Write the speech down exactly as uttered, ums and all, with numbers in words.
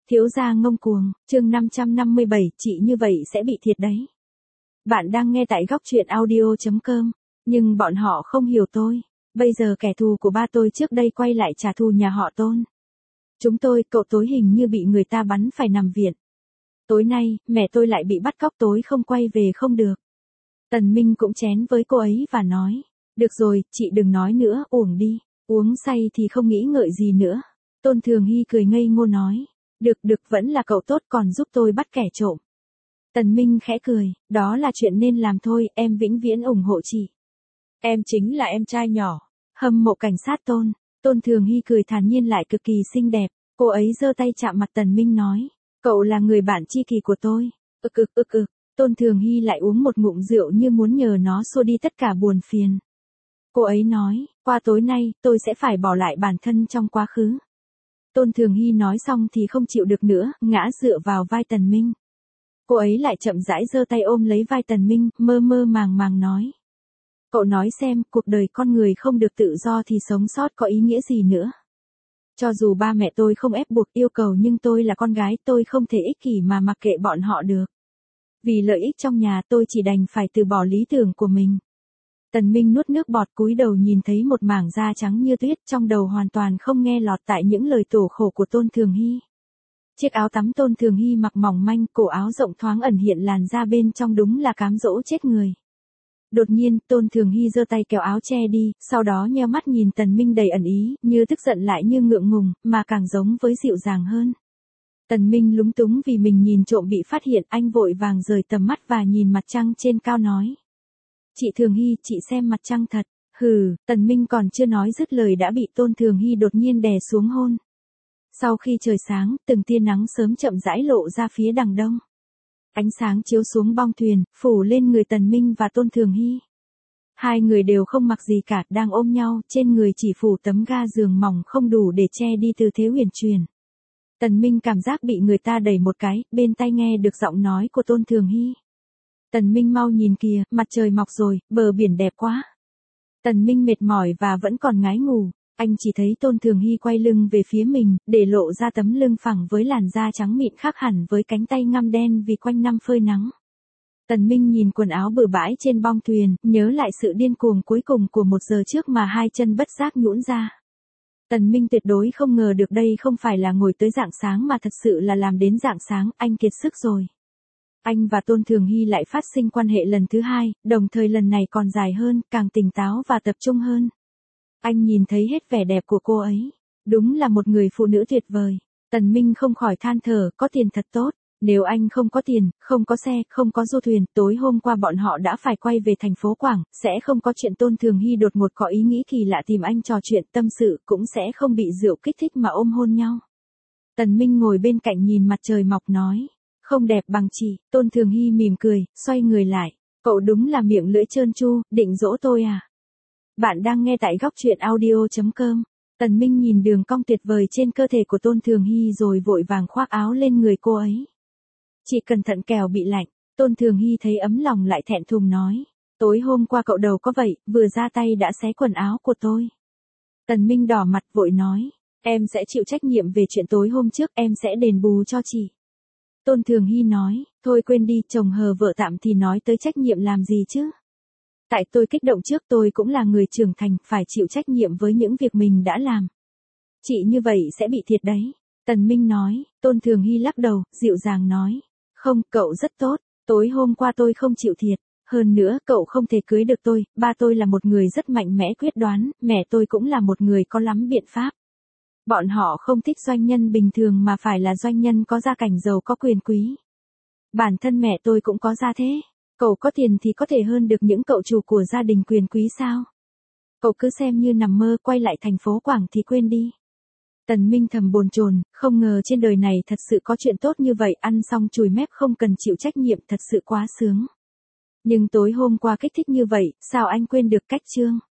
Thiếu gia ngông cuồng, chương năm trăm năm mươi bảy, chị như vậy sẽ bị thiệt đấy. Bạn đang nghe tại góc truyện audio chấm com, nhưng bọn họ không hiểu tôi. Bây giờ kẻ thù của ba tôi trước đây quay lại trả thù nhà họ Tôn. Chúng tôi, cậu tối hình như bị người ta bắn phải nằm viện. Tối nay, mẹ tôi lại bị bắt cóc tối không quay về không được. Tần Minh cũng chén với cô ấy và nói, được rồi, chị đừng nói nữa, uổng đi, uống say thì không nghĩ ngợi gì nữa. Tôn Thường Hy cười ngây ngô nói, được được vẫn là cậu tốt còn giúp tôi bắt kẻ trộm. Tần Minh khẽ cười, đó là chuyện nên làm thôi, em vĩnh viễn ủng hộ chị. Em chính là em trai nhỏ. Hâm mộ cảnh sát Tôn. Tôn Thường Hy cười thản nhiên lại cực kỳ xinh đẹp. Cô ấy giơ tay chạm mặt Tần Minh nói, cậu là người bạn tri kỷ của tôi. Ực ực ực ực. Tôn Thường Hy lại uống một ngụm rượu như muốn nhờ nó xua đi tất cả buồn phiền. Cô ấy nói, qua tối nay, tôi sẽ phải bỏ lại bản thân trong quá khứ. Tôn Thường Hy nói xong thì không chịu được nữa, ngã dựa vào vai Tần Minh. Cô ấy lại chậm rãi giơ tay ôm lấy vai Tần Minh, mơ mơ màng màng nói. Cậu nói xem, cuộc đời con người không được tự do thì sống sót có ý nghĩa gì nữa. Cho dù ba mẹ tôi không ép buộc yêu cầu nhưng tôi là con gái, tôi không thể ích kỷ mà mặc kệ bọn họ được. Vì lợi ích trong nhà tôi chỉ đành phải từ bỏ lý tưởng của mình. Tần Minh nuốt nước bọt cúi đầu nhìn thấy một mảng da trắng như tuyết, trong đầu hoàn toàn không nghe lọt tại những lời tố khổ của Tôn Thường Hy. Chiếc áo tắm Tôn Thường Hy mặc mỏng manh, cổ áo rộng thoáng ẩn hiện làn da bên trong đúng là cám dỗ chết người. Đột nhiên, Tôn Thường Hy giơ tay kéo áo che đi, sau đó nheo mắt nhìn Tần Minh đầy ẩn ý, như tức giận lại như ngượng ngùng, mà càng giống với dịu dàng hơn. Tần Minh lúng túng vì mình nhìn trộm bị phát hiện, anh vội vàng rời tầm mắt và nhìn mặt trăng trên cao nói. Chị Thường Hy, chị xem mặt trăng thật. Hừ, Tần Minh còn chưa nói dứt lời đã bị Tôn Thường Hy đột nhiên đè xuống hôn. Sau khi trời sáng, từng tia nắng sớm chậm rãi lộ ra phía đằng đông. Ánh sáng chiếu xuống bong thuyền, phủ lên người Tần Minh và Tôn Thường Hy. Hai người đều không mặc gì cả, đang ôm nhau, trên người chỉ phủ tấm ga giường mỏng không đủ để che đi tư thế huyền truyền. Tần Minh cảm giác bị người ta đẩy một cái, bên tai nghe được giọng nói của Tôn Thường Hy. Tần Minh mau nhìn kìa, mặt trời mọc rồi, bờ biển đẹp quá. Tần Minh mệt mỏi và vẫn còn ngái ngủ, anh chỉ thấy Tôn Thường Hy quay lưng về phía mình, để lộ ra tấm lưng phẳng với làn da trắng mịn khác hẳn với cánh tay ngăm đen vì quanh năm phơi nắng. Tần Minh nhìn quần áo bừa bãi trên bong thuyền, nhớ lại sự điên cuồng cuối cùng của một giờ trước mà hai chân bất giác nhũn ra. Tần Minh tuyệt đối không ngờ được đây không phải là ngồi tới rạng sáng mà thật sự là làm đến rạng sáng, anh kiệt sức rồi. Anh và Tôn Thường Hy lại phát sinh quan hệ lần thứ hai, đồng thời lần này còn dài hơn, càng tỉnh táo và tập trung hơn. Anh nhìn thấy hết vẻ đẹp của cô ấy. Đúng là một người phụ nữ tuyệt vời. Tần Minh không khỏi than thở, có tiền thật tốt. Nếu anh không có tiền, không có xe, không có du thuyền, tối hôm qua bọn họ đã phải quay về thành phố Quảng, sẽ không có chuyện Tôn Thường Hy đột ngột có ý nghĩ kỳ lạ tìm anh trò chuyện tâm sự, cũng sẽ không bị rượu kích thích mà ôm hôn nhau. Tần Minh ngồi bên cạnh nhìn mặt trời mọc nói. Không đẹp bằng chị. Tôn Thường Hy mỉm cười, xoay người lại. Cậu đúng là miệng lưỡi trơn tru, định dỗ tôi à? Bạn đang nghe tại góc truyện audio chấm com. Tần Minh nhìn đường cong tuyệt vời trên cơ thể của Tôn Thường Hy rồi vội vàng khoác áo lên người cô ấy. Chị cẩn thận kẻo bị lạnh. Tôn Thường Hy thấy ấm lòng lại thẹn thùng nói. Tối hôm qua cậu đầu có vậy, vừa ra tay đã xé quần áo của tôi. Tần Minh đỏ mặt vội nói. Em sẽ chịu trách nhiệm về chuyện tối hôm trước, em sẽ đền bù cho chị. Tôn Thường Hy nói, thôi quên đi, chồng hờ vợ tạm thì nói tới trách nhiệm làm gì chứ? Tại tôi kích động trước, tôi cũng là người trưởng thành, phải chịu trách nhiệm với những việc mình đã làm. Chị như vậy sẽ bị thiệt đấy. Tần Minh nói. Tôn Thường Hy lắc đầu, dịu dàng nói. Không, cậu rất tốt, tối hôm qua tôi không chịu thiệt. Hơn nữa, cậu không thể cưới được tôi, ba tôi là một người rất mạnh mẽ quyết đoán, mẹ tôi cũng là một người có lắm biện pháp. Bọn họ không thích doanh nhân bình thường mà phải là doanh nhân có gia cảnh giàu có quyền quý. Bản thân mẹ tôi cũng có gia thế. Cậu có tiền thì có thể hơn được những cậu chủ của gia đình quyền quý sao? Cậu cứ xem như nằm mơ, quay lại thành phố Quảng thì quên đi. Tần Minh thầm bồn chồn, không ngờ trên đời này thật sự có chuyện tốt như vậy, ăn xong chùi mép không cần chịu trách nhiệm thật sự quá sướng. Nhưng tối hôm qua kích thích như vậy, sao anh quên được cách chương?